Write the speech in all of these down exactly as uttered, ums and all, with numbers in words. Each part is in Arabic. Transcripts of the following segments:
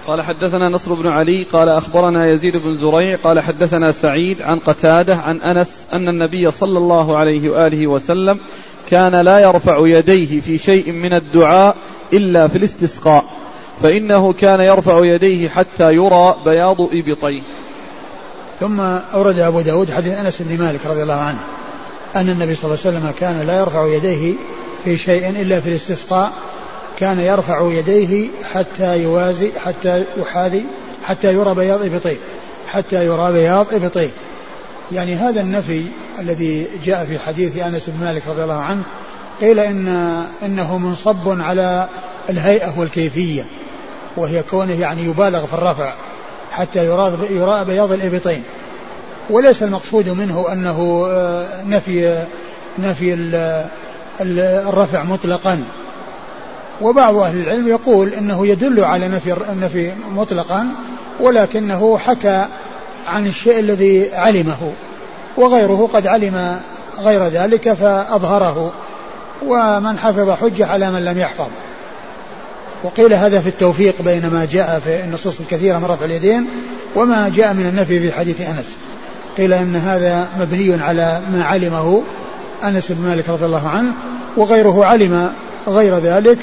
قال حدثنا نصر بن علي قال أخبرنا يزيد بن زريع قال حدثنا سعيد عن قتادة عن أنس أن النبي صلى الله عليه وآله وسلم كان لا يرفع يديه في شيء من الدعاء إلا في الاستسقاء، فإنه كان يرفع يديه حتى يرى بياض إبطيه. ثم أورد أبو داود حديث أنس بن مالك رضي الله عنه أن النبي صلى الله عليه وسلم كان لا يرفع يديه في شيء إلا في الاستسقاء، كان يرفع يديه حتى يوازي حتى يحاذي حتى يرى بياض إبطيه حتى يرى بياض إبطيه. يعني هذا النفي الذي جاء في حديث أنس بن مالك رضي الله عنه قيل إن إنه منصب على الهيئة والكيفية، وهي كونه يعني يبالغ في الرفع حتى يرى يرى بياض الإبطين، وليس المقصود منه أنه نفي نفي الرفع مطلقا. وبعض أهل العلم يقول إنه يدل على نفي النفي مطلقا، ولكنه حكى عن الشيء الذي علمه، وغيره قد علم غير ذلك فأظهره، ومن حفظ حجة على من لم يحفظ. وقيل هذا في التوفيق بين ما جاء في النصوص الكثيرة من رفع اليدين وما جاء من النفي في حديث أنس. قيل إن هذا مبني على ما علمه أنس بن مالك رضي الله عنه، وغيره علم غير ذلك،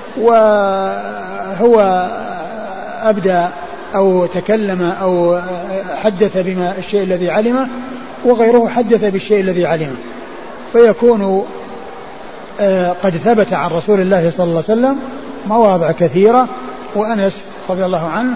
وهو أبدأ أو تكلم أو حدث بما الشيء الذي علمه، وغيره حدث بالشيء الذي علمه، فيكون قد ثبت عن رسول الله صلى الله عليه وسلم مواضع كثيرة، وأنس رضي الله عنه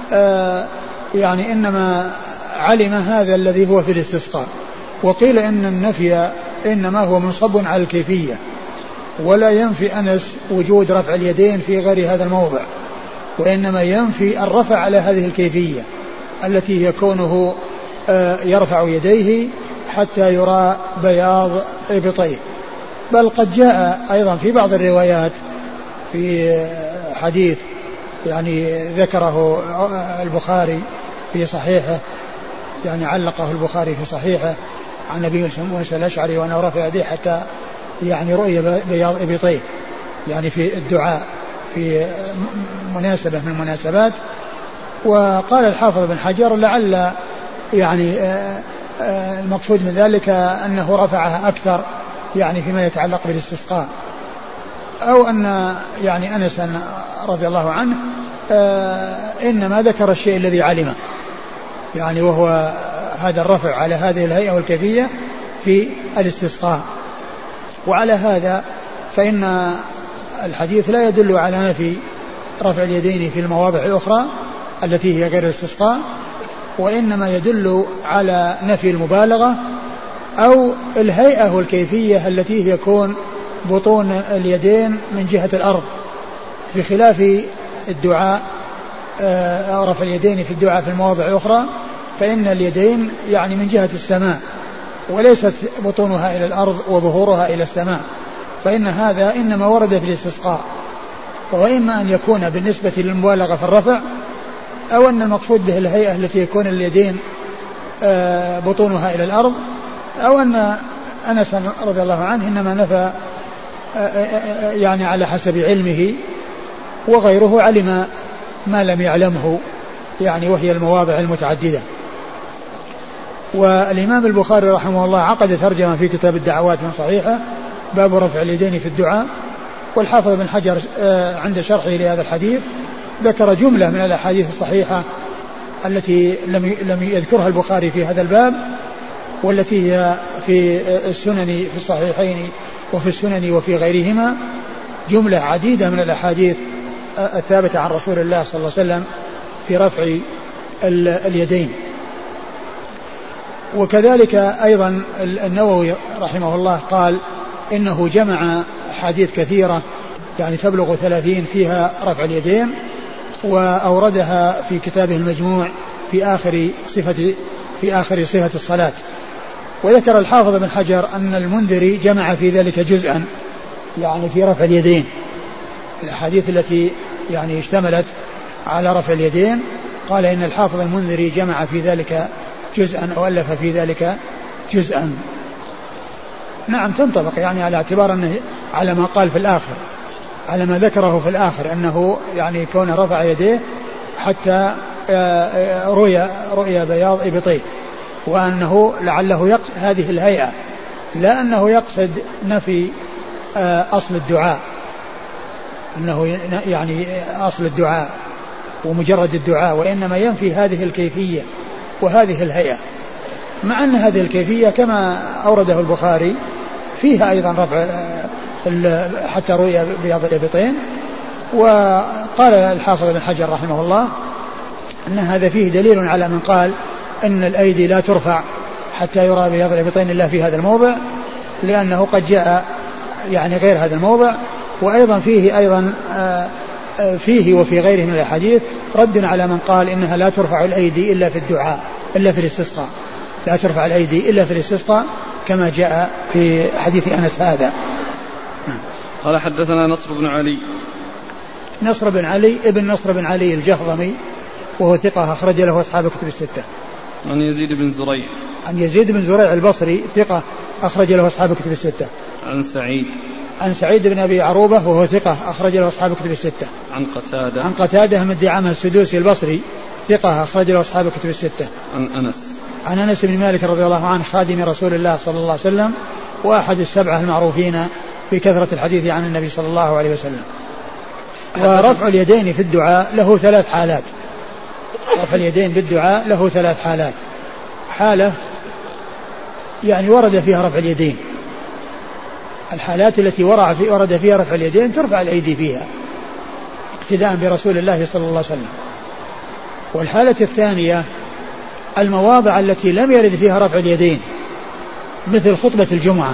يعني إنما علم هذا الذي هو في الاستسقاء. وقيل إن النفي إنما هو منصب على الكيفية، ولا ينفي أنس وجود رفع اليدين في غير هذا الموضع، وإنما ينفي الرفع على هذه الكيفية التي هي كونه يرفع يديه حتى يرى بياض إبطيه. بل قد جاء أيضا في بعض الروايات في حديث يعني ذكره البخاري في صحيحه، يعني علقه البخاري في صحيحه عن أبي موسى الأشعري وأنه رفع يديه حتى يعني رؤية بياض إبطيه، يعني في الدعاء في مناسبة من المناسبات. وقال الحافظ بن حجر لعل يعني المقصود من ذلك أنه رفعها أكثر يعني فيما يتعلق بالاستسقاء، أو أن يعني أنس رضي الله عنه إنما ذكر الشيء الذي علمه، يعني وهو هذا الرفع على هذه الهيئة والكيفية في الاستسقاء. وعلى هذا فإن الحديث لا يدل على نفي رفع اليدين في المواضع الأخرى التي هي غير الاستسقاء، وإنما يدل على نفي المبالغة أو الهيئة والكيفية التي يكون بطون اليدين من جهة الأرض، بخلاف الدعاء رفع اليدين في الدعاء في المواضع الأخرى فإن اليدين يعني من جهة السماء، وليست بطونها إلى الأرض وظهورها إلى السماء، فإن هذا إنما ورد في الاستسقاء. وإما أن يكون بالنسبة للمبالغة في الرفع، أو أن المقصود به الهيئة التي يكون اليدين بطونها إلى الأرض، أو أن أنس رضي الله عنه إنما نفى يعني على حسب علمه، وغيره علم ما لم يعلمه يعني وهي المواضع المتعددة. والإمام البخاري رحمه الله عقد ترجمة في كتاب الدعوات من صحيحه باب رفع اليدين في الدعاء. والحافظ بن حجر عند شرحه لهذا الحديث ذكر جملة من الأحاديث الصحيحة التي لم لم يذكرها البخاري في هذا الباب، والتي هي في السنن في الصحيحين وفي السنن وفي غيرهما، جملة عديدة من الأحاديث الثابتة عن رسول الله صلى الله عليه وسلم في رفع اليدين. وكذلك أيضا النووي رحمه الله قال إنه جمع أحاديث كثيرة يعني تبلغ ثلاثين فيها رفع اليدين، وأوردها في كتابه المجموع في آخر صفة في آخر صفة الصلاة. وذكر الحافظ بن حجر أن المنذري جمع في ذلك جزءا يعني في رفع اليدين، الأحاديث التي يعني اشتملت على رفع اليدين، قال إن الحافظ المنذري جمع في ذلك جزءا أو ألف في ذلك جزءا. نعم تنطبق يعني على اعتبار أنه على ما قال في الآخر، على ما ذكره في الآخر، أنه يعني كون رفع يديه حتى رؤيا رؤيا بياض إبطيه، وأنه لعله يقصد هذه الهيئة، لا أنه يقصد نفي أصل الدعاء، أنه يعني أصل الدعاء ومجرد الدعاء، وإنما ينفي هذه الكيفية وهذه الهيئة، مع أن هذه الكيفية كما أورده البخاري فيها أيضا رفع حتى رؤيا بياض الإبطين. وقال الحافظ بن حجر رحمه الله أن هذا فيه دليل على من قال أن الأيدي لا ترفع حتى يرى بياض الإبطين إلا في هذا الموضع، لأنه قد جاء يعني غير هذا الموضع. وأيضا فيه أيضا فيه وفي غيره من الحديث رد على من قال إنها لا ترفع الأيدي إلا في الدعاء إلا في الاستسقاء، لا ترفع الأيدي إلا في الاستسقاء كما جاء في حديث أنس هذا. قال حدثنا نصر بن علي. نصر بن علي ابن نصر بن علي الجهضمي وهو ثقة أخرج له أصحاب الكتب الستة. عن يزيد بن زريع. عن يزيد بن زريع البصري ثقة أخرج له أصحاب الكتب الستة. عن سعيد. عن سعيد بن أبي عروبة وهو ثقة أخرج له أصحاب الكتب الستة. عن قتادة. عن قتادة من دعامة السدوسي البصري ثقة أخرج له أصحاب الكتب الستة. عن أنس. عن أنس بن مالك رضي الله عنه خادم رسول الله صلى الله عليه وسلم وأحد السبعة المعروفين بكثرة الحديث عن النبي صلى الله عليه وسلم. ورفع اليدين في الدعاء له ثلاث حالات. رفع اليدين بالدعاء له ثلاث حالات. حالة يعني ورد فيها رفع اليدين، الحالات التي ورد فيها رفع اليدين ترفع الأيدي فيها اقتداء برسول الله صلى الله عليه وسلم. والحالة الثانية المواضع التي لم يرد فيها رفع اليدين مثل خطبة الجمعة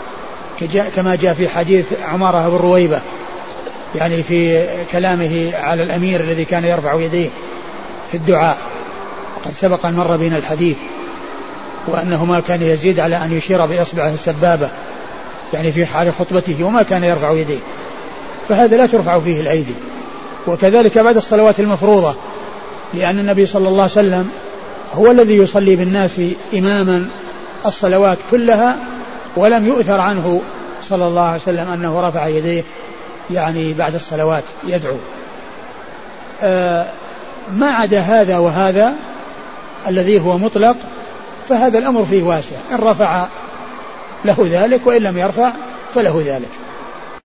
كما جاء في حديث عمارة بن رويبة يعني في كلامه على الأمير الذي كان يرفع يديه في الدعاء، وقد سبق أن مر بنا الحديث، وأنه ما كان يزيد على أن يشير بإصبعه السبابة يعني في حال خطبته وما كان يرفع يديه، فهذا لا ترفع فيه الأيدي. وكذلك بعد الصلوات المفروضة، لأن النبي صلى الله عليه وسلم هو الذي يصلي بالناس إماما الصلوات كلها، ولم يؤثر عنه صلى الله عليه وسلم أنه رفع يديه يعني بعد الصلوات يدعو. آه ما عدا هذا وهذا الذي هو مطلق فهذا الأمر فيه واسع، إن رفع له ذلك وإن لم يرفع فله ذلك.